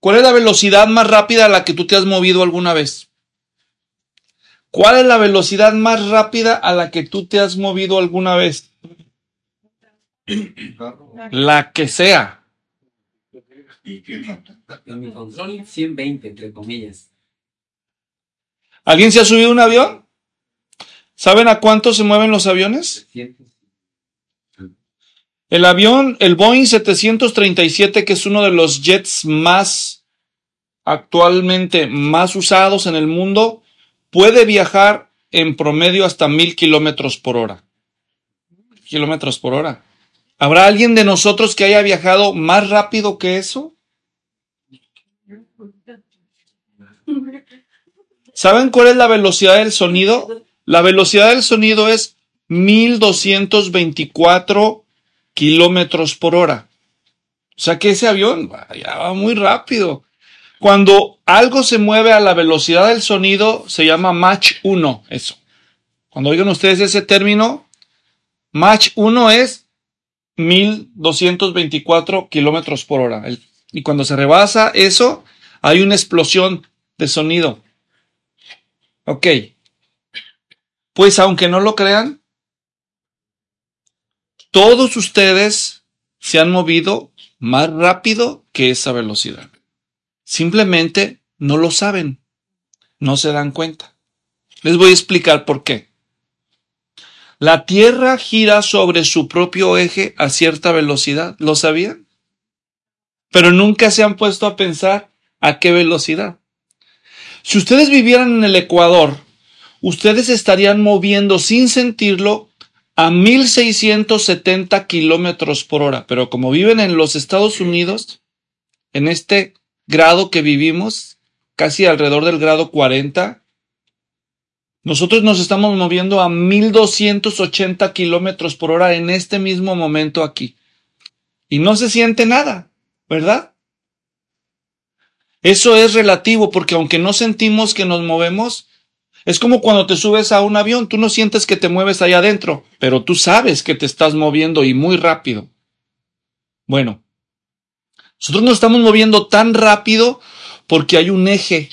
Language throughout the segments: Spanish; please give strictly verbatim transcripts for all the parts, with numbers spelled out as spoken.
¿Cuál es la velocidad más rápida a la que tú te has movido alguna vez? ¿Cuál es la velocidad más rápida a la que tú te has movido alguna vez? La que sea. En mi control, ciento veinte, entre comillas. ¿Alguien se ha subido a un avión? ¿Saben a cuánto se mueven los aviones? trescientos. El avión, el Boeing setecientos treinta y siete, que es uno de los jets más actualmente más usados en el mundo, puede viajar en promedio hasta mil kilómetros por hora. Kilómetros por hora. ¿Habrá alguien de nosotros que haya viajado más rápido que eso? ¿Saben cuál es la velocidad del sonido? La velocidad del sonido es mil doscientos veinticuatro kilómetros por hora. O sea que ese avión ya va muy rápido. Cuando algo se mueve a la velocidad del sonido, se llama Mach uno, eso. Cuando oigan ustedes ese término, Mach uno es mil doscientos veinticuatro kilómetros por hora. Y cuando se rebasa eso, hay una explosión de sonido. Ok. Pues aunque no lo crean, todos ustedes se han movido más rápido que esa velocidad. Simplemente no lo saben, no se dan cuenta. Les voy a explicar por qué. La Tierra gira sobre su propio eje a cierta velocidad, ¿lo sabían? Pero nunca se han puesto a pensar a qué velocidad. Si ustedes vivieran en el Ecuador, ustedes estarían moviendo sin sentirlo a mil seiscientos setenta kilómetros por hora. Pero como viven en los Estados Unidos, en este grado que vivimos, casi alrededor del grado cuarenta, nosotros nos estamos moviendo a mil doscientos ochenta kilómetros por hora en este mismo momento aquí. Y no se siente nada, ¿verdad? Eso es relativo, porque aunque no sentimos que nos movemos, es como cuando te subes a un avión, tú no sientes que te mueves allá adentro, pero tú sabes que te estás moviendo y muy rápido. Bueno, nosotros nos estamos moviendo tan rápido porque hay un eje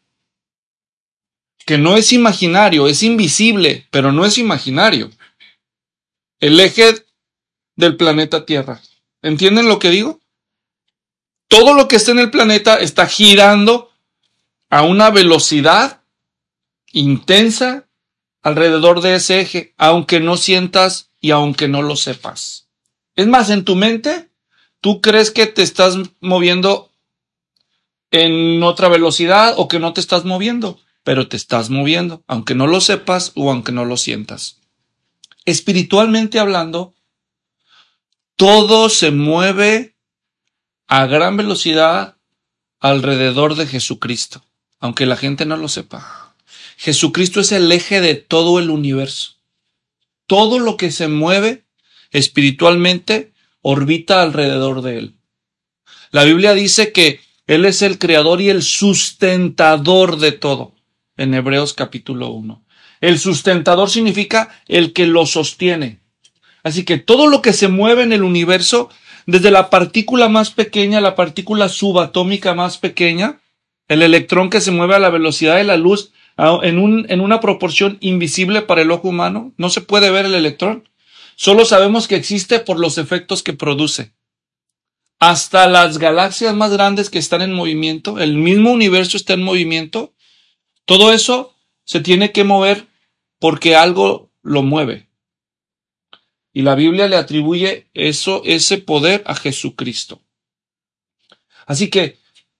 que no es imaginario, es invisible, pero no es imaginario. El eje del planeta Tierra. ¿Entienden lo que digo? Todo lo que está en el planeta está girando a una velocidad intensa alrededor de ese eje, aunque no sientas y aunque no lo sepas. Es más, en tu mente, tú crees que te estás moviendo en otra velocidad o que no te estás moviendo, pero te estás moviendo, aunque no lo sepas o aunque no lo sientas. Espiritualmente hablando, todo se mueve a gran velocidad alrededor de Jesucristo, aunque la gente no lo sepa. Jesucristo es el eje de todo el universo. Todo lo que se mueve espiritualmente orbita alrededor de él. La Biblia dice que Él es el creador y el sustentador de todo, en Hebreos capítulo uno. El sustentador significa el que lo sostiene. Así que todo lo que se mueve en el universo, desde la partícula más pequeña, la partícula subatómica más pequeña, el electrón que se mueve a la velocidad de la luz, en, un, en una proporción invisible para el ojo humano, no se puede ver el electrón. Solo sabemos que existe por los efectos que produce. Hasta las galaxias más grandes que están en movimiento, el mismo universo está en movimiento, todo eso se tiene que mover porque algo lo mueve. Y la Biblia le atribuye eso, ese poder a Jesucristo. Así que,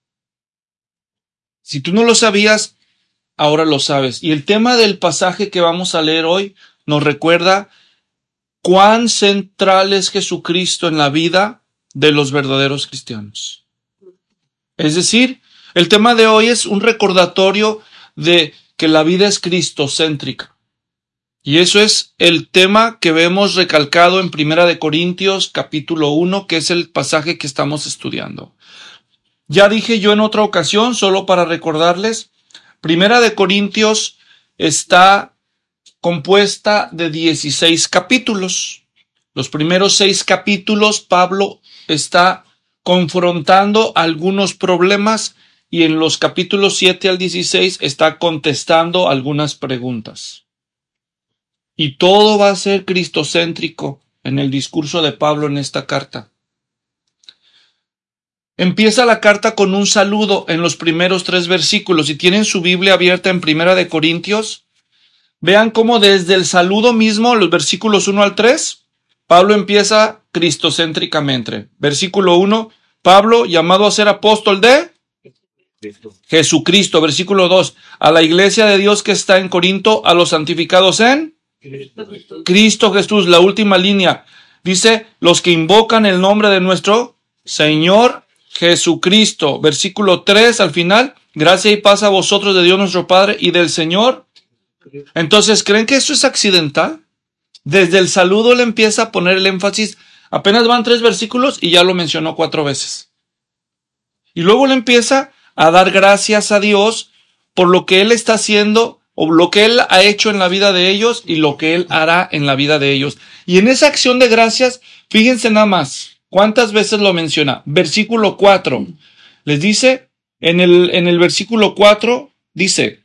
si tú no lo sabías, ahora lo sabes. Y el tema del pasaje que vamos a leer hoy nos recuerda cuán central es Jesucristo en la vida de los verdaderos cristianos. Es decir, el tema de hoy es un recordatorio de que la vida es cristocéntrica. Y eso es el tema que vemos recalcado en Primera de Corintios capítulo uno, que es el pasaje que estamos estudiando. Ya dije yo en otra ocasión, solo para recordarles, Primera de Corintios está compuesta de dieciséis capítulos. Los primeros seis capítulos, Pablo está confrontando algunos problemas y en los capítulos siete al dieciséis está contestando algunas preguntas. Y todo va a ser cristocéntrico en el discurso de Pablo en esta carta. Empieza la carta con un saludo en los primeros tres versículos. Si tienen su Biblia abierta en Primera de Corintios, vean cómo desde el saludo mismo, los versículos uno al tres, Pablo empieza cristocéntricamente. Versículo uno, Pablo, llamado a ser apóstol de Jesucristo. Versículo dos, a la iglesia de Dios que está en Corinto, a los santificados en Cristo Jesús. La última línea dice, los que invocan el nombre de nuestro Señor Jesucristo. Versículo tres al final, gracia y paz a vosotros de Dios nuestro Padre y del Señor. Entonces, ¿creen que eso es accidental? Desde el saludo le empieza a poner el énfasis. Apenas van tres versículos y ya lo mencionó cuatro veces. Y luego le empieza a dar gracias a Dios por lo que Él está haciendo o lo que Él ha hecho en la vida de ellos y lo que Él hará en la vida de ellos. Y en esa acción de gracias, fíjense nada más, ¿cuántas veces lo menciona? Versículo cuatro. Les dice, en el, en el versículo cuatro, dice,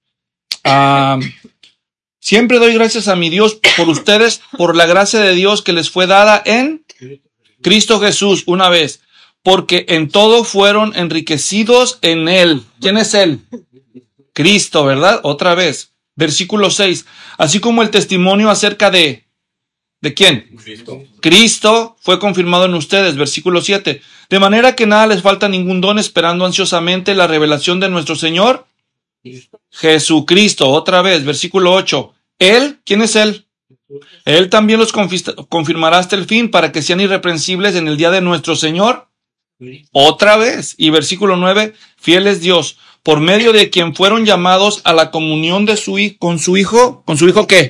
ah, siempre doy gracias a mi Dios por ustedes, por la gracia de Dios que les fue dada en Cristo Jesús, una vez, porque en todo fueron enriquecidos en Él. ¿Quién es Él? Cristo, ¿verdad? Otra vez. Versículo seis. Así como el testimonio acerca de... ¿De quién? Cristo. Cristo fue confirmado en ustedes. Versículo siete. De manera que nada les falta ningún don, esperando ansiosamente la revelación de nuestro Señor Jesucristo. Otra vez. Versículo ocho. Él, ¿quién es Él? Él también los confirmará hasta el fin para que sean irreprensibles en el día de nuestro Señor. Otra vez. Y versículo nueve. Fiel es Dios, por medio de quien fueron llamados a la comunión de su hijo, con su hijo. ¿Con su hijo qué?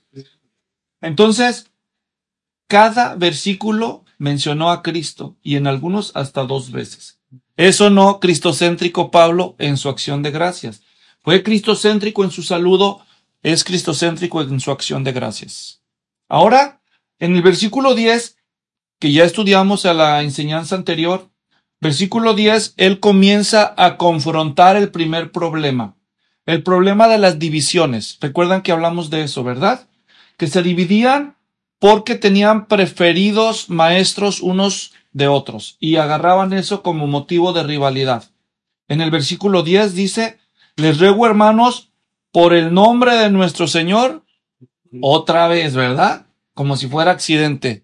Entonces, cada versículo mencionó a Cristo y en algunos hasta dos veces. Eso no cristocéntrico Pablo en su acción de gracias. Fue cristocéntrico en su saludo, es cristocéntrico en su acción de gracias. Ahora, en el versículo diez, que ya estudiamos a la enseñanza anterior, versículo diez, él comienza a confrontar el primer problema. El problema de las divisiones. Recuerdan que hablamos de eso, ¿verdad? Que se dividían porque tenían preferidos maestros unos de otros y agarraban eso como motivo de rivalidad. En el versículo diez dice, les ruego, hermanos, por el nombre de nuestro Señor, otra vez, ¿verdad? Como si fuera accidente,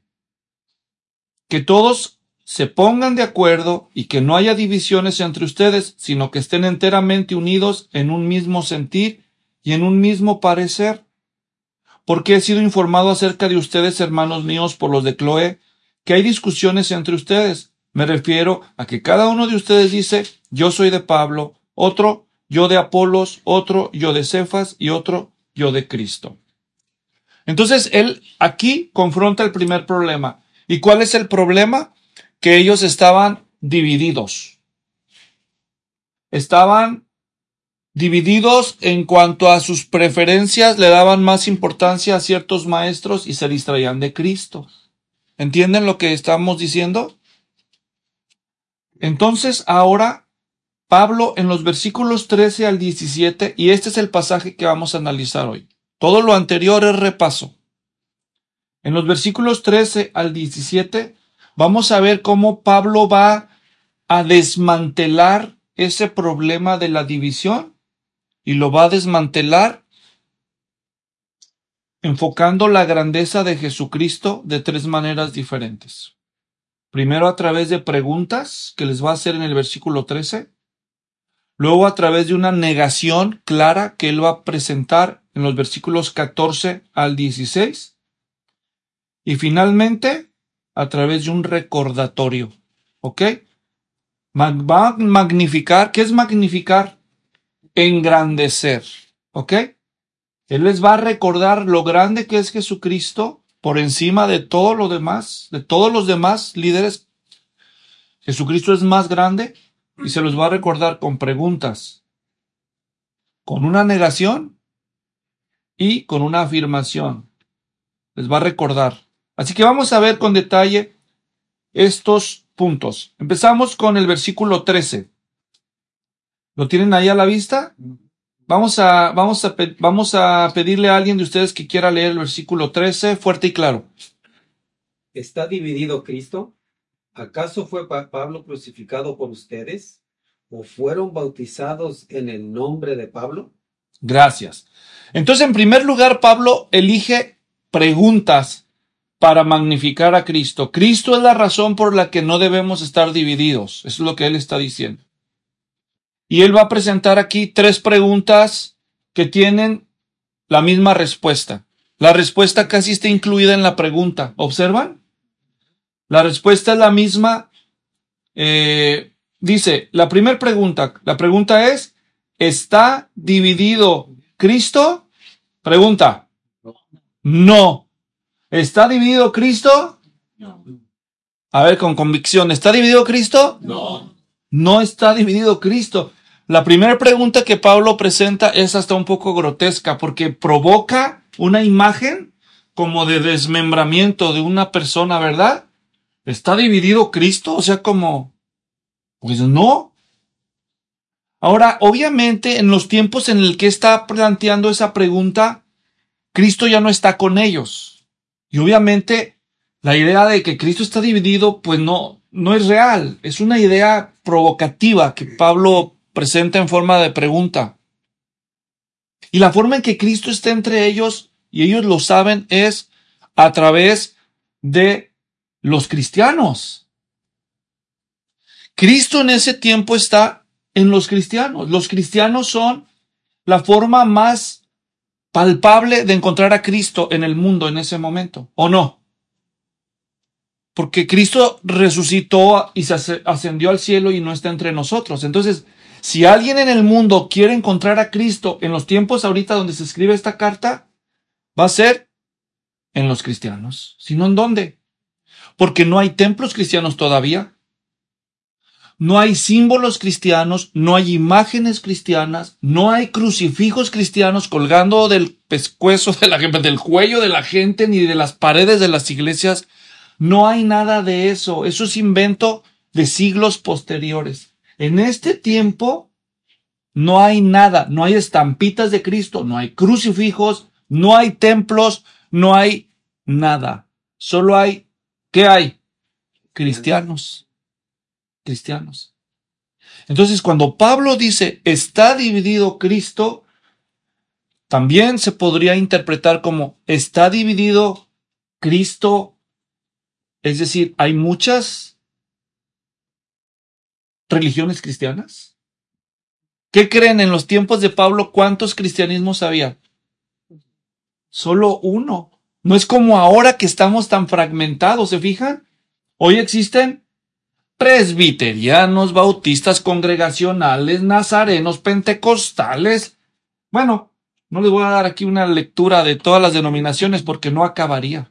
que todos se pongan de acuerdo y que no haya divisiones entre ustedes, sino que estén enteramente unidos en un mismo sentir y en un mismo parecer. Porque he sido informado acerca de ustedes, hermanos míos, por los de Cloé, que hay discusiones entre ustedes. Me refiero a que cada uno de ustedes dice, yo soy de Pablo, otro, yo de Apolos, otro, yo de Cefas y otro, yo de Cristo. Entonces, él aquí confronta el primer problema. ¿Y cuál es el problema? Que ellos estaban divididos. Estaban divididos en cuanto a sus preferencias, le daban más importancia a ciertos maestros y se distraían de Cristo. ¿Entienden lo que estamos diciendo? Entonces, ahora, Pablo en los versículos trece al diecisiete, y este es el pasaje que vamos a analizar hoy. Todo lo anterior es repaso. En los versículos trece al diecisiete, vamos a ver cómo Pablo va a desmantelar ese problema de la división y lo va a desmantelar enfocando la grandeza de Jesucristo de tres maneras diferentes. Primero a través de preguntas que les va a hacer en el versículo trece. Luego a través de una negación clara que él va a presentar en los versículos catorce al dieciséis. Y finalmente a través de un recordatorio. ¿Ok? Va a magnificar. ¿Qué es magnificar? Engrandecer. ¿Ok? Él les va a recordar lo grande que es Jesucristo por encima de todo lo demás, de todos los demás líderes. Jesucristo es más grande y se los va a recordar con preguntas, con una negación y con una afirmación. Les va a recordar. Así que vamos a ver con detalle estos puntos. Empezamos con el versículo trece. ¿Lo tienen ahí a la vista? Vamos a, vamos a, vamos a pedirle a alguien de ustedes que quiera leer el versículo trece, fuerte y claro. ¿Está dividido Cristo? ¿Acaso fue Pablo crucificado por ustedes? ¿O fueron bautizados en el nombre de Pablo? Gracias. Entonces, en primer lugar, Pablo elige preguntas para magnificar a Cristo. Cristo es la razón por la que no debemos estar divididos. Eso es lo que él está diciendo. Y él va a presentar aquí tres preguntas que tienen la misma respuesta. La respuesta casi está incluida en la pregunta. ¿Observan? La respuesta es la misma. Eh, dice, la primera pregunta, la pregunta es, ¿está dividido Cristo? Pregunta. No. ¿Está dividido Cristo? No. A ver, con convicción, ¿está dividido Cristo? No. No está dividido Cristo. La primera pregunta que Pablo presenta es hasta un poco grotesca porque provoca una imagen como de desmembramiento de una persona, ¿verdad? ¿Está dividido Cristo? O sea, como, pues no. Ahora, obviamente, en los tiempos en el que está planteando esa pregunta, Cristo ya no está con ellos. Y obviamente, la idea de que Cristo está dividido, pues no, no es real. Es una idea provocativa que Pablo presenta en forma de pregunta. Y la forma en que Cristo está entre ellos, y ellos lo saben, es a través de los cristianos. Cristo en ese tiempo está en los cristianos. Los cristianos son la forma más palpable de encontrar a Cristo en el mundo en ese momento, ¿o no? Porque Cristo resucitó y se ascendió al cielo y no está entre nosotros. Entonces, si alguien en el mundo quiere encontrar a Cristo en los tiempos ahorita donde se escribe esta carta, va a ser en los cristianos. ¿Si no en dónde? Porque no hay templos cristianos todavía. No hay símbolos cristianos, no hay imágenes cristianas, no hay crucifijos cristianos colgando del pescuezo, de la, del cuello de la gente, ni de las paredes de las iglesias. No hay nada de eso. Eso es invento de siglos posteriores. En este tiempo no hay nada. No hay estampitas de Cristo, no hay crucifijos, no hay templos, no hay nada. Solo hay, ¿qué hay? Cristianos. Cristianos. Entonces, cuando Pablo dice, está dividido Cristo, también se podría interpretar como, está dividido Cristo. Es decir, hay muchas religiones cristianas. ¿Qué creen en los tiempos de Pablo? ¿Cuántos cristianismos había? Solo uno. No es como ahora que estamos tan fragmentados, ¿se fijan? Hoy existen presbiterianos, bautistas, congregacionales, nazarenos, pentecostales. Bueno, no les voy a dar aquí una lectura de todas las denominaciones porque no acabaría.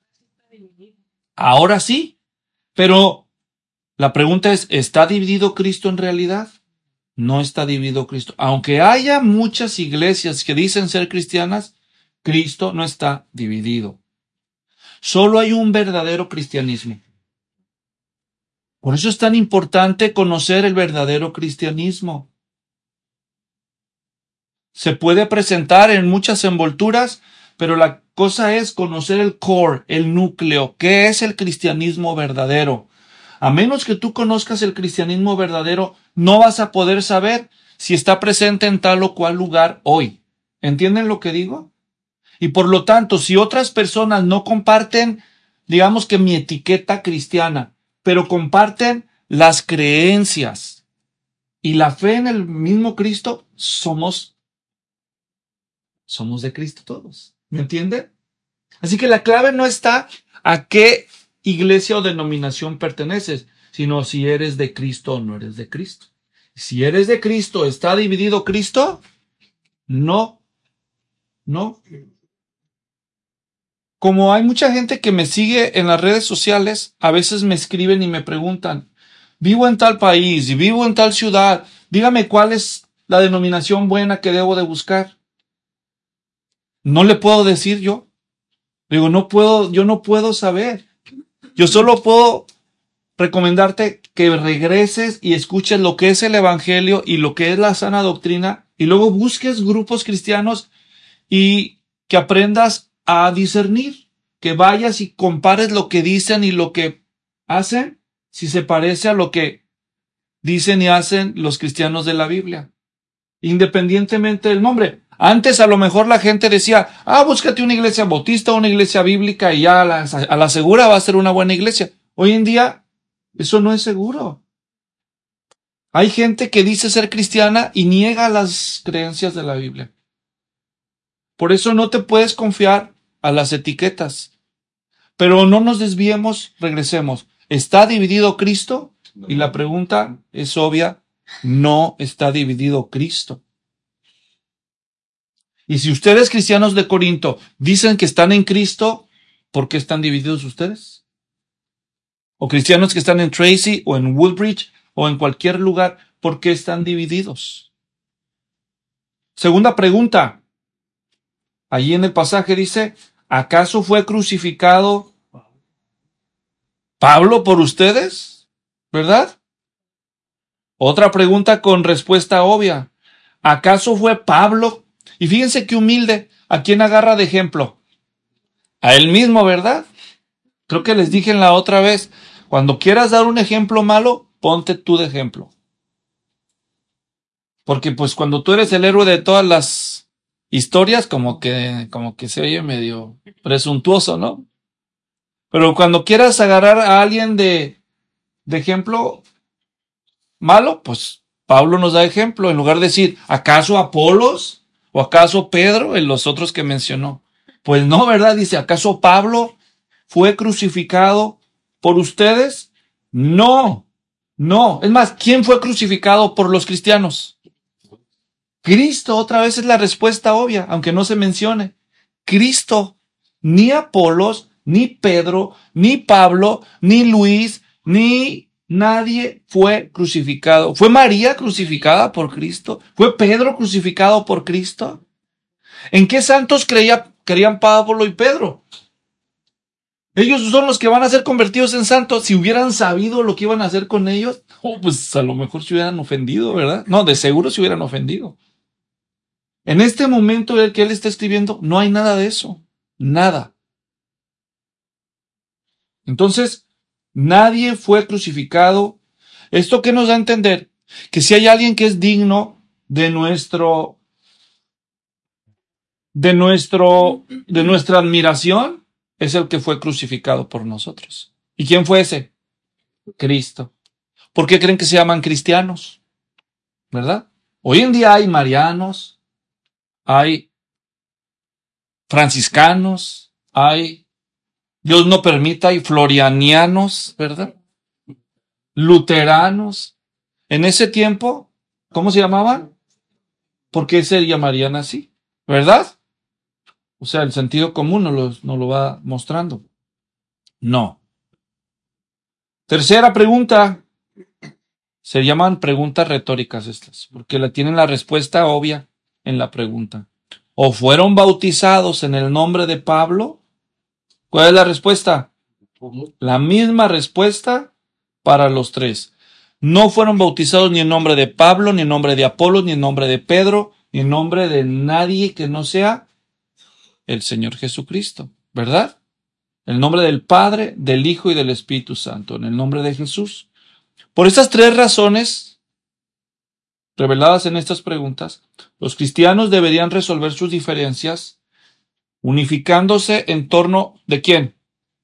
Ahora sí, pero la pregunta es, ¿está dividido Cristo en realidad? No está dividido Cristo. Aunque haya muchas iglesias que dicen ser cristianas, Cristo no está dividido. Solo hay un verdadero cristianismo. Por eso es tan importante conocer el verdadero cristianismo. Se puede presentar en muchas envolturas, pero la cosa es conocer el core, el núcleo. ¿Qué es el cristianismo verdadero? A menos que tú conozcas el cristianismo verdadero, no vas a poder saber si está presente en tal o cual lugar hoy. ¿Entienden lo que digo? Y por lo tanto, si otras personas no comparten, digamos que mi etiqueta cristiana, pero comparten las creencias y la fe en el mismo Cristo, somos, somos de Cristo todos. ¿Me entienden? Así que la clave no está a qué iglesia o denominación perteneces, sino si eres de Cristo o no eres de Cristo. Si eres de Cristo, ¿está dividido Cristo? No, no. Como hay mucha gente que me sigue en las redes sociales, a veces me escriben y me preguntan, vivo en tal país y vivo en tal ciudad, dígame cuál es la denominación buena que debo de buscar. No le puedo decir yo. Digo, no puedo, yo no puedo saber. Yo solo puedo recomendarte que regreses y escuches lo que es el evangelio y lo que es la sana doctrina, y luego busques grupos cristianos y que aprendas a discernir, que vayas y compares lo que dicen y lo que hacen, si se parece a lo que dicen y hacen los cristianos de la Biblia, independientemente del nombre. Antes a lo mejor la gente decía, ah, búscate una iglesia bautista, una iglesia bíblica y ya a la, a la segura va a ser una buena iglesia. Hoy en día eso no es seguro. Hay gente que dice ser cristiana y niega las creencias de la Biblia. Por eso no te puedes confiar a las etiquetas. Pero no nos desviemos, regresemos. ¿Está dividido Cristo? Y la pregunta es obvia, no está dividido Cristo. Y si ustedes, cristianos de Corinto, dicen que están en Cristo, ¿por qué están divididos ustedes? O cristianos que están en Tracy o en Woodbridge o en cualquier lugar, ¿por qué están divididos? Segunda pregunta. Allí en el pasaje dice, ¿acaso fue crucificado Pablo por ustedes? ¿Verdad? Otra pregunta con respuesta obvia. ¿Acaso fue Pablo? Y fíjense qué humilde. ¿A quién agarra de ejemplo? A él mismo, ¿verdad? Creo que les dije en la otra vez, cuando quieras dar un ejemplo malo, ponte tú de ejemplo. Porque pues cuando tú eres el héroe de todas las historias, como que, como que se oye medio presuntuoso, ¿no? Pero cuando quieras agarrar a alguien de, de ejemplo malo, pues Pablo nos da ejemplo, en lugar de decir, ¿acaso Apolos? ¿O acaso Pedro en los otros que mencionó? Pues no, ¿verdad? Dice, ¿acaso Pablo fue crucificado por ustedes? No, no. Es más, ¿quién fue crucificado por los cristianos? Cristo, otra vez es la respuesta obvia, aunque no se mencione. Cristo, ni Apolos, ni Pedro, ni Pablo, ni Luis, ni nadie fue crucificado. ¿Fue María crucificada por Cristo? ¿Fue Pedro crucificado por Cristo? ¿En qué santos creía, creían Pablo y Pedro? Ellos son los que van a ser convertidos en santos. Si hubieran sabido lo que iban a hacer con ellos, oh, pues a lo mejor se hubieran ofendido, ¿verdad? No, de seguro se hubieran ofendido. En este momento en el que él está escribiendo, no hay nada de eso. Nada. Entonces, nadie fue crucificado. ¿Esto qué nos da a entender? Que si hay alguien que es digno de nuestro, de nuestro, de nuestra admiración, es el que fue crucificado por nosotros. ¿Y quién fue ese? Cristo. ¿Por qué creen que se llaman cristianos? ¿Verdad? Hoy en día hay marianos, hay franciscanos, hay, Dios no permita, hay florianianos, ¿verdad? Luteranos. En ese tiempo, ¿cómo se llamaban? ¿Por qué se llamarían así? ¿Verdad? O sea, el sentido común nos lo, nos lo va mostrando. No. Tercera pregunta. Se llaman preguntas retóricas estas, porque la tienen la respuesta obvia en la pregunta. ¿O fueron bautizados en el nombre de Pablo? ¿Cuál es la respuesta? La misma respuesta para los tres. No fueron bautizados ni en nombre de Pablo, ni en nombre de Apolos, ni en nombre de Pedro, ni en nombre de nadie que no sea el Señor Jesucristo, ¿verdad? En el nombre del Padre, del Hijo y del Espíritu Santo, en el nombre de Jesús. Por estas tres razones, reveladas en estas preguntas, los cristianos deberían resolver sus diferencias unificándose en torno ¿de quién?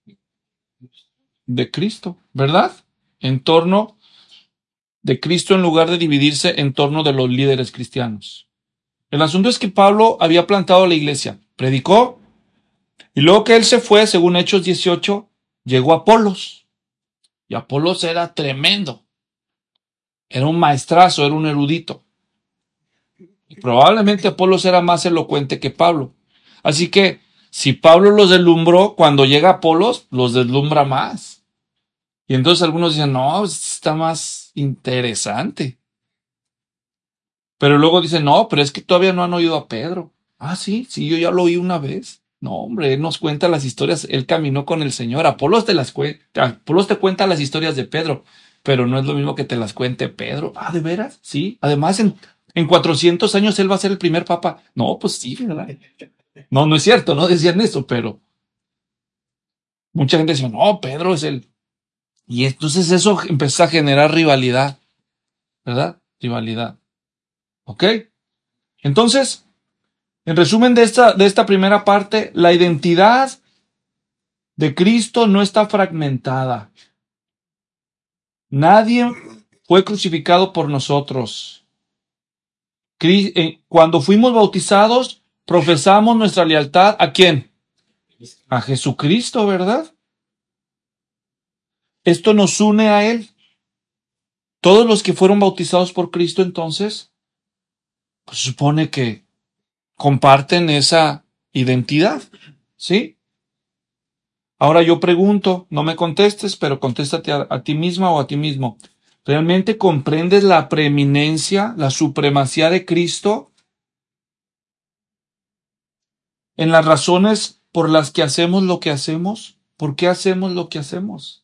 De Cristo, ¿verdad? En torno de Cristo en lugar de dividirse en torno de los líderes cristianos. El asunto es que Pablo había plantado la iglesia, predicó, y luego que él se fue, según Hechos dieciocho, llegó Apolos. Y Apolos era tremendo. Era un maestrazo, era un erudito. Y probablemente Apolos era más elocuente que Pablo. Así que, si Pablo los deslumbró, cuando llega Apolos, los deslumbra más. Y entonces algunos dicen, no, está más interesante. Pero luego dicen, no, pero es que todavía no han oído a Pedro. Ah, sí, sí, yo ya lo oí una vez. No, hombre, él nos cuenta las historias, él caminó con el Señor. Apolos te las cuenta, Apolos te cuenta las historias de Pedro, pero no es lo mismo que te las cuente Pedro. Ah, ¿de veras? Sí. Además, en, en cuatrocientos años él va a ser el primer papa. No, pues sí, ¿verdad? No, no es cierto, no decían eso, pero mucha gente decía, no, Pedro es el... Y entonces eso empezó a generar rivalidad, ¿verdad? Rivalidad. ¿Ok? Entonces, en resumen de esta, de esta primera parte, la identidad de Cristo no está fragmentada. Nadie fue crucificado por nosotros. Cuando fuimos bautizados, profesamos nuestra lealtad ¿a quién? A Jesucristo, ¿verdad? Esto nos une a Él. Todos los que fueron bautizados por Cristo, entonces, pues supone que comparten esa identidad, ¿sí? Ahora yo pregunto, no me contestes, pero contéstate a, a ti misma o a ti mismo. ¿Realmente comprendes la preeminencia, la supremacía de Cristo en las razones por las que hacemos lo que hacemos? ¿Por qué hacemos lo que hacemos?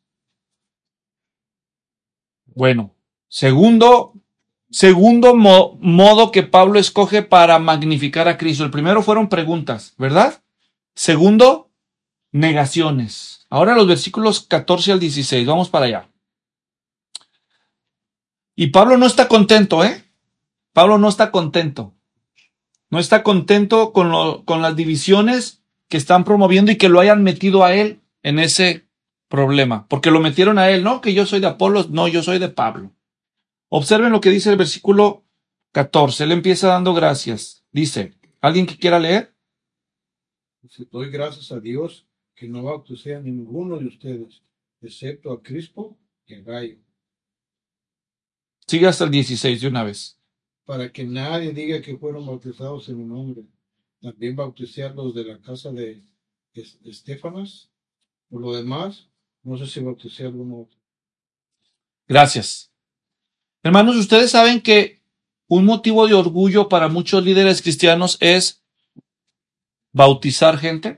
Bueno, segundo, segundo mo- modo que Pablo escoge para magnificar a Cristo. El primero fueron preguntas, ¿verdad? Segundo, negaciones. Ahora los versículos catorce al dieciséis, vamos para allá. Y Pablo no está contento, ¿eh? Pablo no está contento. No está contento con, lo, con las divisiones que están promoviendo y que lo hayan metido a él en ese problema. Porque lo metieron a él, no que yo soy de Apolos, no, yo soy de Pablo. Observen lo que dice el versículo catorce. Él empieza dando gracias. Dice, ¿alguien que quiera leer? Dice, doy gracias a Dios que no bauticé a ninguno de ustedes, excepto a Crispo y a Gayo, Sigue hasta el dieciséis de una vez. para que nadie diga que fueron bautizados en mi nombre. También bauticé a los de la casa de Es- Estefanas. Por lo demás, no sé si bauticé a alguno otro. Gracias. Hermanos, ustedes saben que un motivo de orgullo para muchos líderes cristianos es bautizar gente.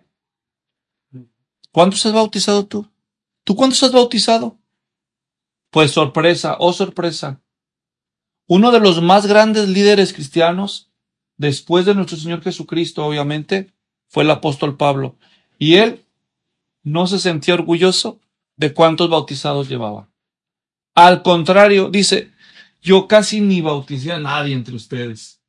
¿Cuántos has bautizado tú? ¿Tú cuántos has bautizado? Pues sorpresa, oh sorpresa. Uno de los más grandes líderes cristianos, después de nuestro Señor Jesucristo, obviamente, fue el apóstol Pablo. Y él no se sentía orgulloso de cuántos bautizados llevaba. Al contrario, dice, yo casi ni bauticé a nadie entre ustedes.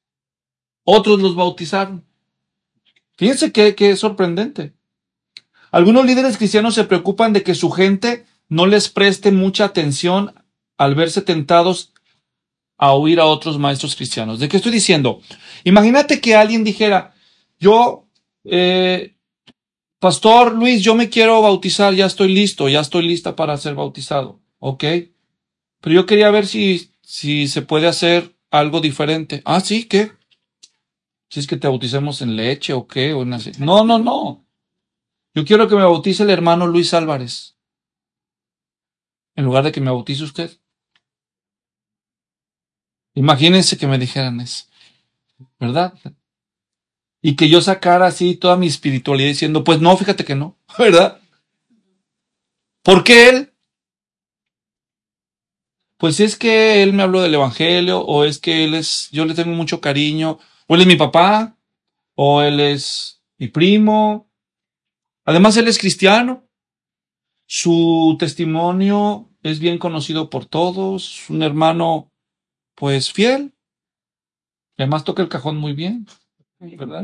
Otros los bautizaron. Fíjense que, que es sorprendente. Algunos líderes cristianos se preocupan de que su gente no les preste mucha atención al verse tentados a oír a otros maestros cristianos. ¿De qué estoy diciendo? Imagínate que alguien dijera, yo, eh, Pastor Luis, yo me quiero bautizar, ya estoy listo, ya estoy lista para ser bautizado. ¿Ok? Pero yo quería ver si, si se puede hacer algo diferente. Ah, sí, ¿qué? Si es que te bauticemos en leche o qué. O en ace- no, no, no. Yo quiero que me bautice el hermano Luis Álvarez. En lugar de que me bautice usted. Imagínense que me dijeran eso. ¿Verdad? Y que yo sacara así toda mi espiritualidad diciendo, pues no, fíjate que no. ¿Verdad? ¿Por qué él? Pues es que él me habló del evangelio, o es que él es, yo le tengo mucho cariño, o él es mi papá, o él es mi primo. Además, él es cristiano. Su testimonio es bien conocido por todos. Un hermano, pues, fiel. Además, toca el cajón muy bien, ¿verdad?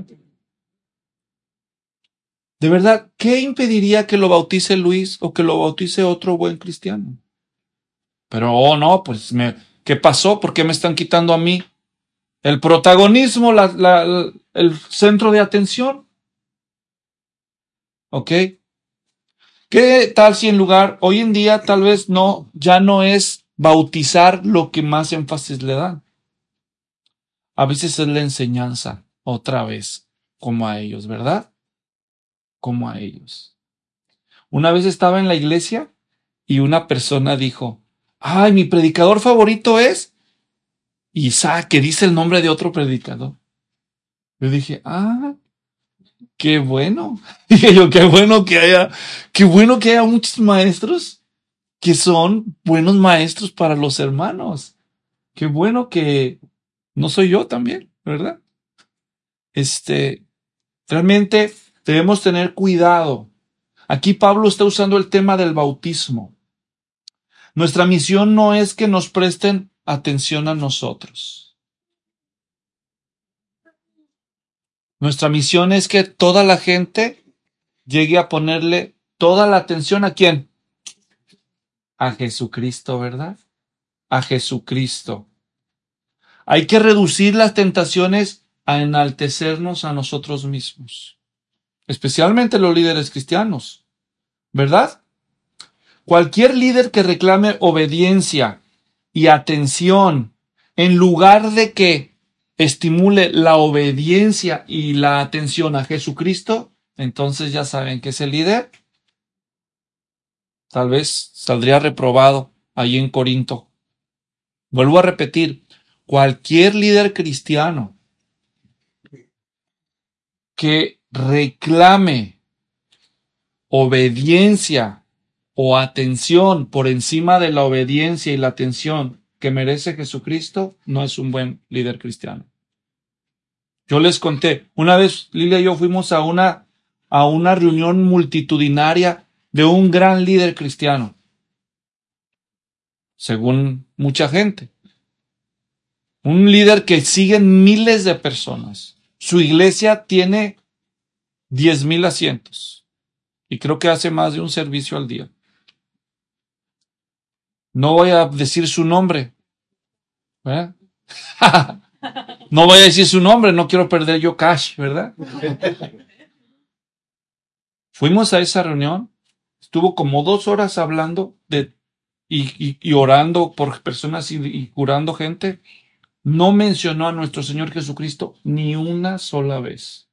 De verdad, ¿qué impediría que lo bautice Luis o que lo bautice otro buen cristiano? Pero, oh, no, pues, me, ¿qué pasó? ¿Por qué me están quitando a mí el protagonismo, la, la, el centro de atención? ¿Ok? ¿Qué tal si en lugar, hoy en día tal vez no, ya no es bautizar lo que más énfasis le dan? A veces es la enseñanza, otra vez, como a ellos, ¿verdad? Como a ellos. Una vez estaba en la iglesia y una persona dijo, ay, mi predicador favorito es Isaac, que dice el nombre de otro predicador. Yo dije, ah, Qué bueno. Dije yo, qué bueno que haya, qué bueno que haya muchos maestros que son buenos maestros para los hermanos. Qué bueno que no soy yo también, ¿verdad? Este, realmente debemos tener cuidado. Aquí Pablo está usando el tema del bautismo. Nuestra misión no es que nos presten atención a nosotros. Nuestra misión es que toda la gente llegue a ponerle toda la atención ¿a quién? A Jesucristo, ¿verdad? A Jesucristo. Hay que reducir las tentaciones a enaltecernos a nosotros mismos, especialmente los líderes cristianos, ¿verdad? Cualquier líder que reclame obediencia y atención en lugar de que estimule la obediencia y la atención a Jesucristo, entonces ya saben que ese líder tal vez saldría reprobado ahí en Corinto. Vuelvo a repetir, cualquier líder cristiano que reclame obediencia o atención por encima de la obediencia y la atención que merece Jesucristo, no es un buen líder cristiano. Yo les conté, una vez Lilia y yo fuimos a una, a una reunión multitudinaria de un gran líder cristiano, según mucha gente. Un líder que siguen miles de personas. Su iglesia tiene diez mil asientos y creo que hace más de un servicio al día. No voy a decir su nombre. ¿Eh? No voy a decir su nombre, no quiero perder yo cash, ¿verdad? Fuimos a esa reunión, estuvo como dos horas hablando de y, y, y orando por personas y, y curando gente. No mencionó a nuestro Señor Jesucristo ni una sola vez.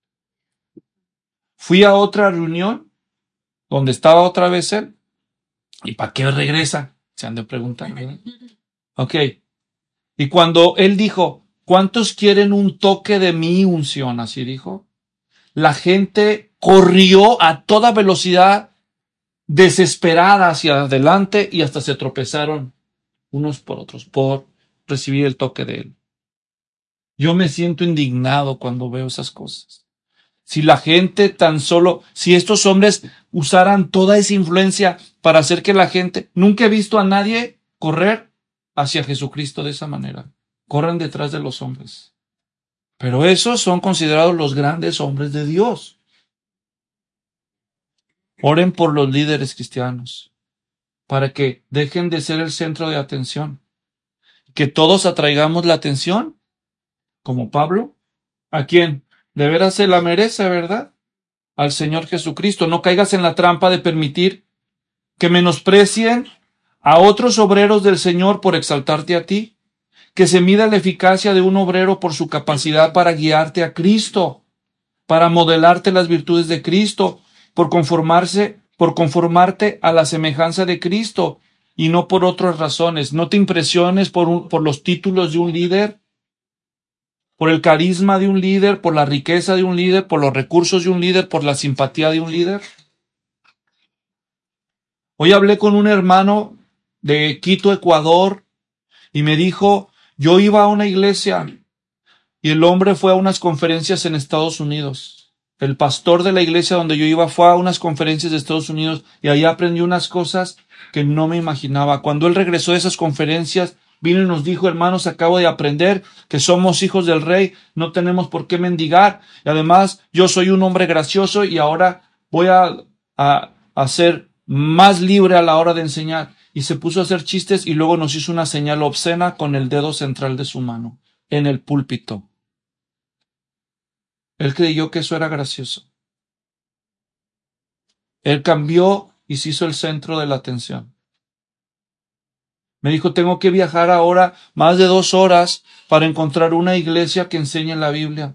Fui a otra reunión donde estaba otra vez él. ¿Y para qué regresa? Se han de preguntar, ¿verdad? Ok. Y cuando él dijo, ¿cuántos quieren un toque de mi unción? Así dijo. La gente corrió a toda velocidad, desesperada hacia adelante y hasta se tropezaron unos por otros por recibir el toque de él. Yo me siento indignado cuando veo esas cosas. Si la gente tan solo, si estos hombres usaran toda esa influencia para hacer que la gente, nunca he visto a nadie correr hacia Jesucristo de esa manera. Corren detrás de los hombres. Pero esos son considerados los grandes hombres de Dios. Oren por los líderes cristianos para que dejen de ser el centro de atención. Que todos atraigamos la atención, como Pablo. ¿A quién? De veras se la merece, ¿verdad? Al Señor Jesucristo. No caigas en la trampa de permitir que menosprecien a otros obreros del Señor por exaltarte a ti. Que se mida la eficacia de un obrero por su capacidad para guiarte a Cristo, para modelarte las virtudes de Cristo, por conformarse, por conformarte a la semejanza de Cristo y no por otras razones. No te impresiones por, un, por los títulos de un líder, por el carisma de un líder, por la riqueza de un líder, por los recursos de un líder, por la simpatía de un líder. Hoy hablé con un hermano de Quito, Ecuador, y me dijo, yo iba a una iglesia y el hombre fue a unas conferencias en Estados Unidos. El pastor de la iglesia donde yo iba fue a unas conferencias de Estados Unidos y ahí aprendió unas cosas que no me imaginaba. Cuando él regresó de esas conferencias, vino y nos dijo, hermanos, acabo de aprender que somos hijos del rey, no tenemos por qué mendigar. Y además, yo soy un hombre gracioso y ahora voy a, a, a ser más libre a la hora de enseñar. Y se puso a hacer chistes y luego nos hizo una señal obscena con el dedo central de su mano, en el púlpito. Él creyó que eso era gracioso. Él cambió y se hizo el centro de la atención. Me dijo, tengo que viajar ahora más de dos horas para encontrar una iglesia que enseñe la Biblia.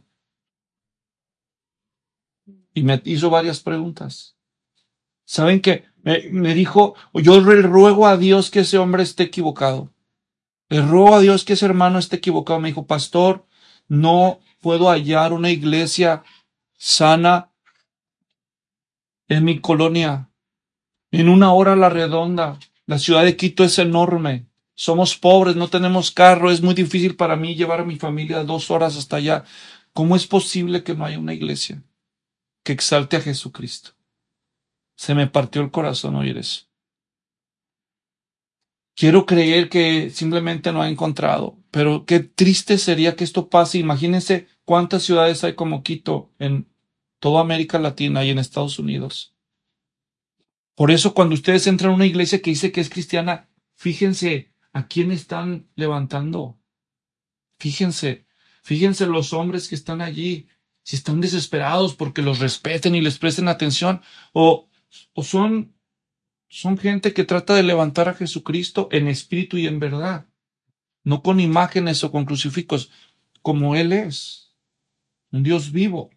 Y me hizo varias preguntas. ¿Saben qué? Me, me dijo, yo le ruego a Dios que ese hombre esté equivocado. Le ruego a Dios que ese hermano esté equivocado. Me dijo, pastor, no puedo hallar una iglesia sana en mi colonia, en una hora a la redonda. La ciudad de Quito es enorme. Somos pobres, no tenemos carro, es muy difícil para mí llevar a mi familia dos horas hasta allá. ¿Cómo es posible que no haya una iglesia que exalte a Jesucristo? Se me partió el corazón oír eso. Quiero creer que simplemente no ha encontrado, pero qué triste sería que esto pase. Imagínense cuántas ciudades hay como Quito en toda América Latina y en Estados Unidos. Por eso cuando ustedes entran a una iglesia que dice que es cristiana, fíjense a quién están levantando. Fíjense, fíjense los hombres que están allí, si están desesperados porque los respeten y les presten atención, o, o son, son gente que trata de levantar a Jesucristo en espíritu y en verdad, no con imágenes o con crucifijos, como Él es, un Dios vivo.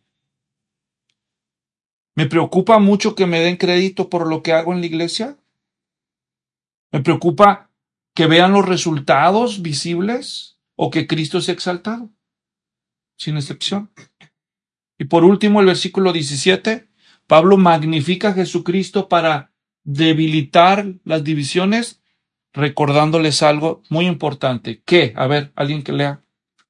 Me preocupa mucho que me den crédito por lo que hago en la iglesia. Me preocupa que vean los resultados visibles o que Cristo sea exaltado, sin excepción. Y por último, el versículo diecisiete, Pablo magnifica a Jesucristo para debilitar las divisiones, recordándoles algo muy importante. ¿Qué? A ver, alguien que lea.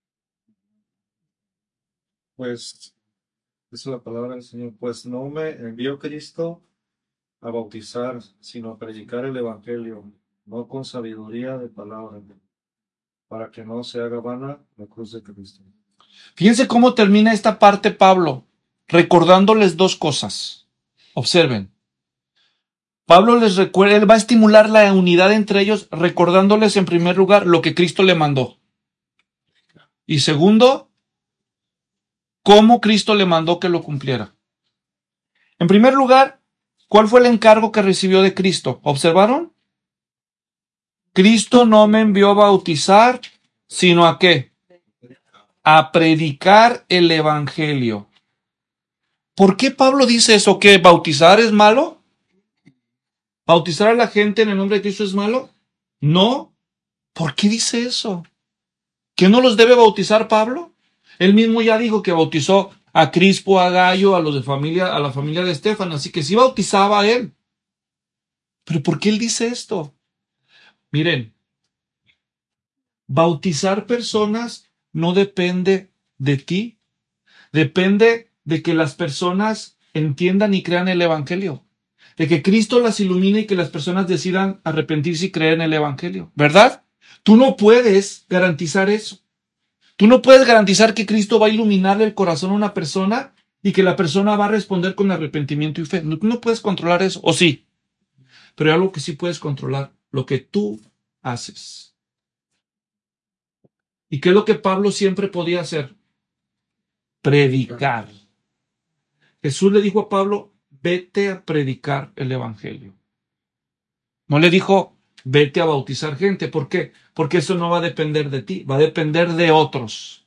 Pues, dice la palabra del Señor, pues no me envió Cristo a bautizar, sino a predicar el Evangelio, no con sabiduría de palabra, para que no se haga vana la cruz de Cristo. Fíjense cómo termina esta parte Pablo, recordándoles dos cosas. Observen. Pablo les recuerda, él va a estimular la unidad entre ellos, recordándoles en primer lugar lo que Cristo le mandó. Y segundo, cómo Cristo le mandó que lo cumpliera. En primer lugar, ¿cuál fue el encargo que recibió de Cristo? ¿Observaron? Cristo no me envió a bautizar, sino a ¿qué? A predicar el Evangelio. ¿Por qué Pablo dice eso? ¿Que bautizar es malo? ¿Bautizar a la gente en el nombre de Cristo es malo? No. ¿Por qué dice eso? ¿Que no los debe bautizar Pablo? Él mismo ya dijo que bautizó a Crispo, a Gallo, a los de familia, a la familia de Estefano, así que sí bautizaba a él. ¿Pero por qué él dice esto? Miren, bautizar personas no depende de ti, depende de que las personas entiendan y crean el Evangelio, de que Cristo las ilumine y que las personas decidan arrepentirse y creer en el Evangelio, ¿verdad? Tú no puedes garantizar eso. Tú no puedes garantizar que Cristo va a iluminar el corazón a una persona y que la persona va a responder con arrepentimiento y fe. No, tú no puedes controlar eso, o sí, pero hay algo que sí puedes controlar, lo que tú haces. ¿Y qué es lo que Pablo siempre podía hacer? Predicar. Jesús le dijo a Pablo, vete a predicar el Evangelio. No le dijo, vete a bautizar gente. ¿Por qué? Porque eso no va a depender de ti, va a depender de otros.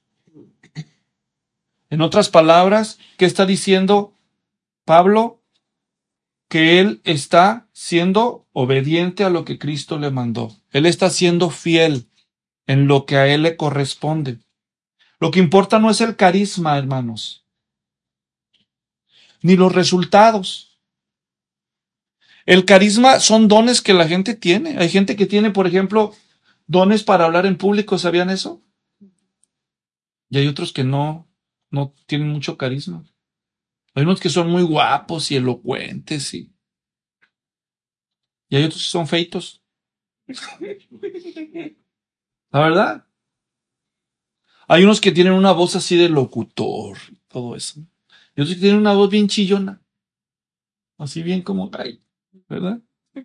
En otras palabras, ¿qué está diciendo Pablo? Que él está siendo obediente a lo que Cristo le mandó. Él está siendo fiel en lo que a él le corresponde. Lo que importa no es el carisma, hermanos, ni los resultados. El carisma son dones que la gente tiene. Hay gente que tiene, por ejemplo, dones para hablar en público, ¿sabían eso? Y hay otros que no, no tienen mucho carisma. Hay unos que son muy guapos y elocuentes, y, y hay otros que son feitos. La verdad. Hay unos que tienen una voz así de locutor, todo eso. Y otros que tienen una voz bien chillona. Así bien como, ay, ¿verdad?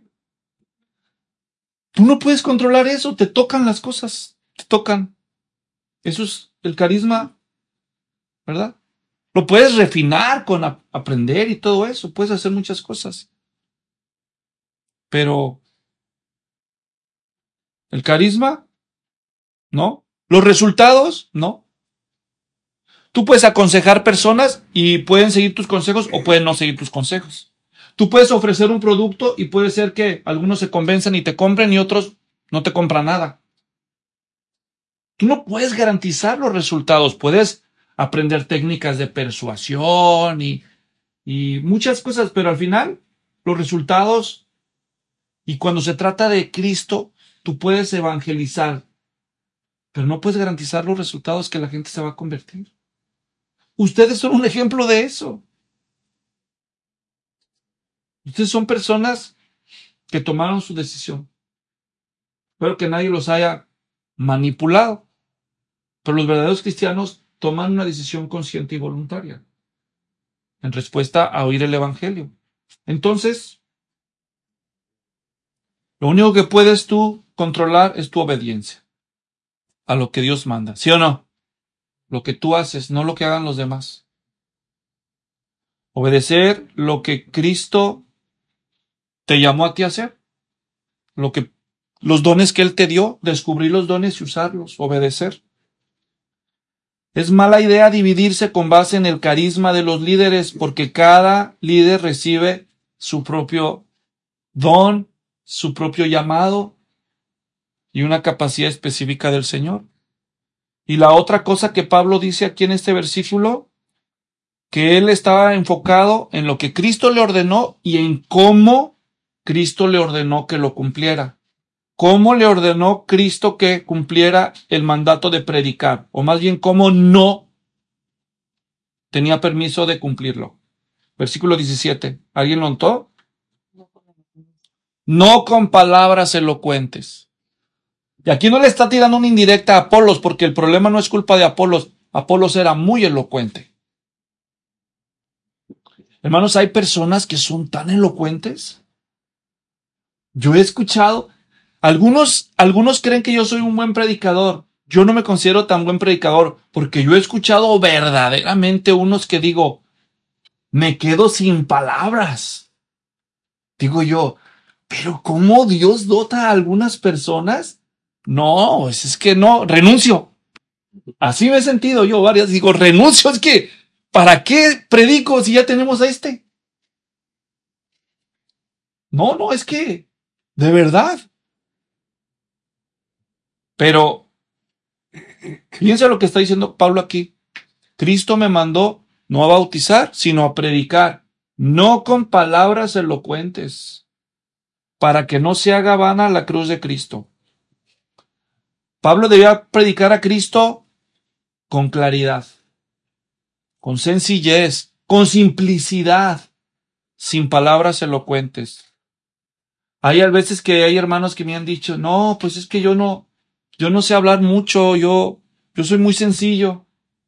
Tú no puedes controlar eso, te tocan las cosas, te tocan. Eso es el carisma, ¿verdad? Lo puedes refinar con a- aprender y todo eso, puedes hacer muchas cosas. Pero el carisma, no. Los resultados, no. Tú puedes aconsejar personas y pueden seguir tus consejos o pueden no seguir tus consejos. Tú puedes ofrecer un producto y puede ser que algunos se convenzan y te compren y otros no te compran nada. Tú no puedes garantizar los resultados, puedes aprender técnicas de persuasión y, y muchas cosas, pero al final los resultados, y cuando se trata de Cristo, tú puedes evangelizar, pero no puedes garantizar los resultados que la gente se va a convertir. Ustedes son un ejemplo de eso. Ustedes son personas que tomaron su decisión. Espero que nadie los haya manipulado. Pero los verdaderos cristianos toman una decisión consciente y voluntaria en respuesta a oír el Evangelio. Entonces, lo único que puedes tú controlar es tu obediencia a lo que Dios manda. ¿Sí o no? Lo que tú haces, no lo que hagan los demás. Obedecer lo que Cristo te llamó a ti a hacer. Lo que, los dones que Él te dio, descubrir los dones y usarlos, obedecer. Es mala idea dividirse con base en el carisma de los líderes, porque cada líder recibe su propio don, su propio llamado y una capacidad específica del Señor. Y la otra cosa que Pablo dice aquí en este versículo, que él estaba enfocado en lo que Cristo le ordenó y en cómo Cristo le ordenó que lo cumpliera. ¿Cómo le ordenó Cristo que cumpliera el mandato de predicar? O más bien, ¿cómo no tenía permiso de cumplirlo? Versículo diecisiete. ¿Alguien lo notó? No con palabras elocuentes. Y aquí no le está tirando una indirecta a Apolos, porque el problema no es culpa de Apolos. Apolos era muy elocuente. Hermanos, hay personas que son tan elocuentes. Yo he escuchado... Algunos, algunos creen que yo soy un buen predicador. Yo no me considero tan buen predicador porque yo he escuchado verdaderamente unos que digo, me quedo sin palabras. Digo yo, pero ¿cómo Dios dota a algunas personas? No, es que no, renuncio. Así me he sentido yo varias. Digo, renuncio, es que, ¿para qué predico si ya tenemos a este? No, no, es que, de verdad. Pero, fíjense lo que está diciendo Pablo aquí. Cristo me mandó no a bautizar, sino a predicar, no con palabras elocuentes, para que no se haga vana la cruz de Cristo. Pablo debía predicar a Cristo con claridad, con sencillez, con simplicidad, sin palabras elocuentes. Hay a veces que hay hermanos que me han dicho, no, pues es que yo no, yo no sé hablar mucho, yo, yo soy muy sencillo.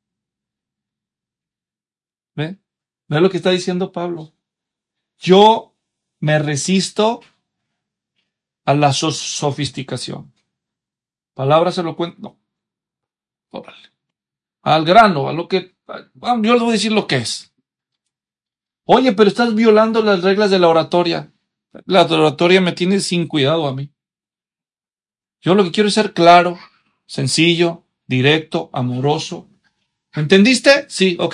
¿Ve? ¿Ve lo que está diciendo Pablo? Yo me resisto a la so- sofisticación. Palabras elocuentes, no. Órale. Al grano, a lo que, yo les voy a decir lo que es. Oye, pero estás violando las reglas de la oratoria. La oratoria me tiene sin cuidado a mí. Yo lo que quiero es ser claro, sencillo, directo, amoroso. ¿Entendiste? Sí, ok.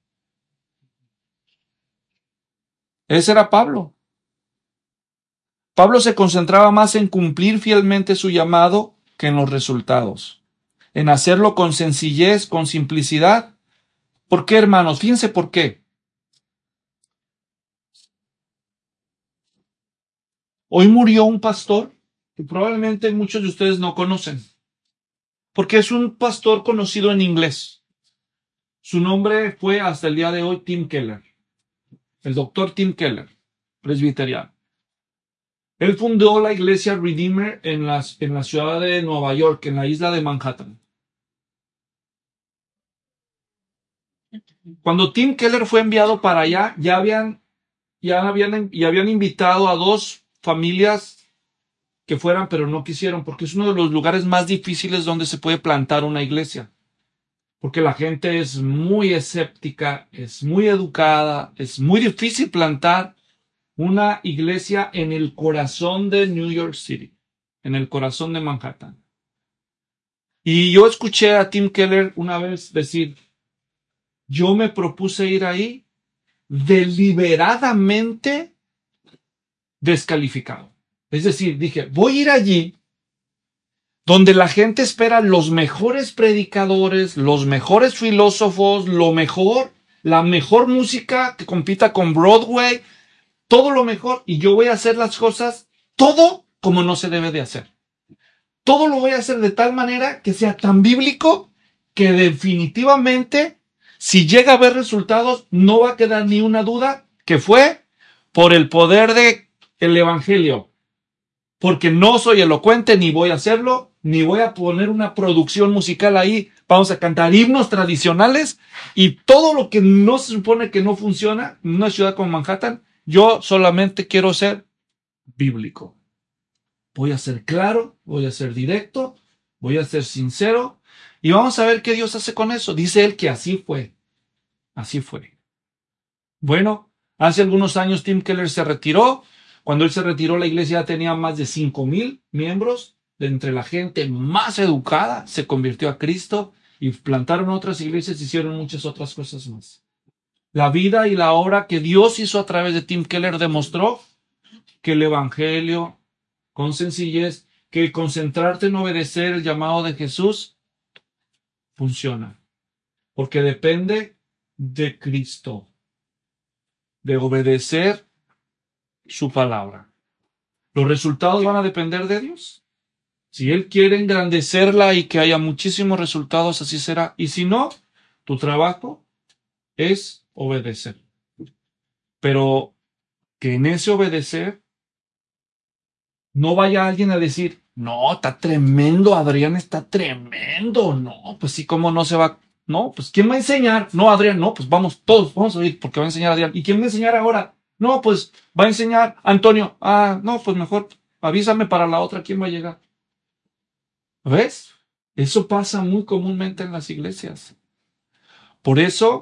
Ese era Pablo. Pablo se concentraba más en cumplir fielmente su llamado que en los resultados. En hacerlo con sencillez, con simplicidad. ¿Por qué, hermanos? Fíjense por qué. Hoy murió un pastor que probablemente muchos de ustedes no conocen, porque es un pastor conocido en inglés. Su nombre fue hasta el día de hoy Tim Keller, el doctor Tim Keller, presbiteriano. Él fundó la iglesia Redeemer en, las, en la ciudad de Nueva York, en la isla de Manhattan. Cuando Tim Keller fue enviado para allá, ya habían, ya habían, ya habían invitado a dos familias que fueran, pero no quisieron, porque es uno de los lugares más difíciles donde se puede plantar una iglesia. Porque la gente es muy escéptica, es muy educada, es muy difícil plantar una iglesia en el corazón de New York City, en el corazón de Manhattan. Y yo escuché a Tim Keller una vez decir, yo me propuse ir ahí deliberadamente descalificado. Es decir, dije, voy a ir allí donde la gente espera los mejores predicadores, los mejores filósofos, lo mejor, la mejor música que compita con Broadway, todo lo mejor, y yo voy a hacer las cosas, todo como no se debe de hacer. Todo lo voy a hacer de tal manera que sea tan bíblico que definitivamente, si llega a haber resultados, no va a quedar ni una duda que fue por el poder de el evangelio. Porque no soy elocuente, ni voy a hacerlo, ni voy a poner una producción musical ahí. Vamos a cantar himnos tradicionales y todo lo que no se supone que no funciona en una ciudad como Manhattan, yo solamente quiero ser bíblico. Voy a ser claro, voy a ser directo, voy a ser sincero y vamos a ver qué Dios hace con eso. Dice él que así fue. Así fue. Bueno, hace algunos años Tim Keller se retiró. Cuando él se retiró, la iglesia ya tenía más de cinco mil miembros. De entre la gente más educada se convirtió a Cristo y plantaron otras iglesias y hicieron muchas otras cosas más. La vida y la obra que Dios hizo a través de Tim Keller demostró que el evangelio, con sencillez, que el concentrarte en obedecer el llamado de Jesús funciona. Porque depende de Cristo, de obedecer su palabra. Los resultados van a depender de Dios. Si Él quiere engrandecerla y que haya muchísimos resultados, así será. Y si no, tu trabajo es obedecer. Pero que en ese obedecer no vaya alguien a decir, no, está tremendo, Adrián está tremendo. No, pues sí, ¿cómo no se va? No, pues ¿quién va a enseñar? No, Adrián, no, pues vamos todos, vamos a ir porque va a enseñar Adrián. ¿Y quién va a enseñar ahora? No, pues va a enseñar Antonio. Ah, no, pues mejor avísame para la otra, ¿quién va a llegar? ¿Ves? Eso pasa muy comúnmente en las iglesias. Por eso,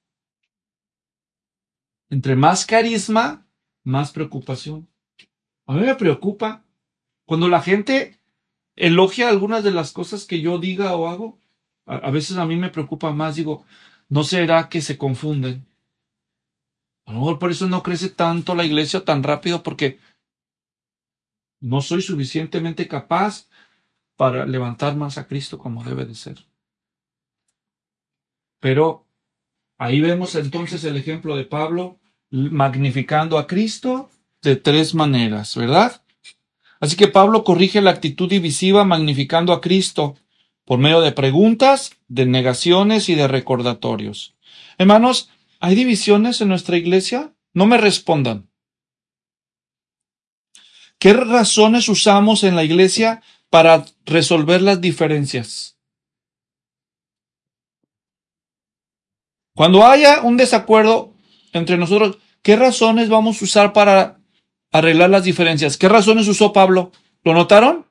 entre más carisma, más preocupación. A mí me preocupa cuando la gente elogia algunas de las cosas que yo diga o hago. A, a veces a mí me preocupa más, digo, ¿no será que se confunden? A lo mejor por eso no crece tanto la iglesia tan rápido, porque no soy suficientemente capaz para levantar más a Cristo como debe de ser. Pero ahí vemos entonces el ejemplo de Pablo magnificando a Cristo de tres maneras, ¿verdad? Así que Pablo corrige la actitud divisiva magnificando a Cristo por medio de preguntas, de negaciones y de recordatorios. Hermanos, ¿hay divisiones en nuestra iglesia? No me respondan. ¿Qué razones usamos en la iglesia para resolver las diferencias? Cuando haya un desacuerdo entre nosotros, ¿qué razones vamos a usar para arreglar las diferencias? ¿Qué razones usó Pablo? ¿Lo notaron?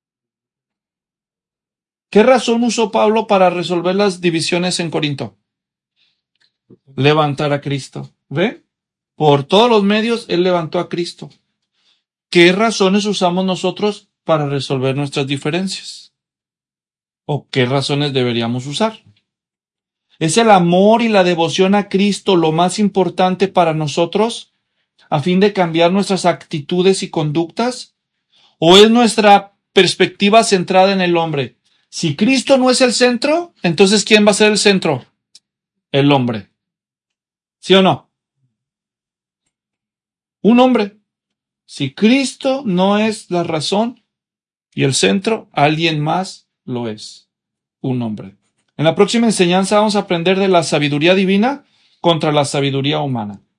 ¿Qué razón usó Pablo para resolver las divisiones en Corinto? Levantar a Cristo. ¿Ve? Por todos los medios, él levantó a Cristo. ¿Qué razones usamos nosotros para resolver nuestras diferencias? ¿O qué razones deberíamos usar? ¿Es el amor y la devoción a Cristo lo más importante para nosotros a fin de cambiar nuestras actitudes y conductas? ¿O es nuestra perspectiva centrada en el hombre? Si Cristo no es el centro, entonces ¿quién va a ser el centro? El hombre. ¿Sí o no? Un hombre. Si Cristo no es la razón y el centro, alguien más lo es. Un hombre. En la próxima enseñanza vamos a aprender de la sabiduría divina contra la sabiduría humana.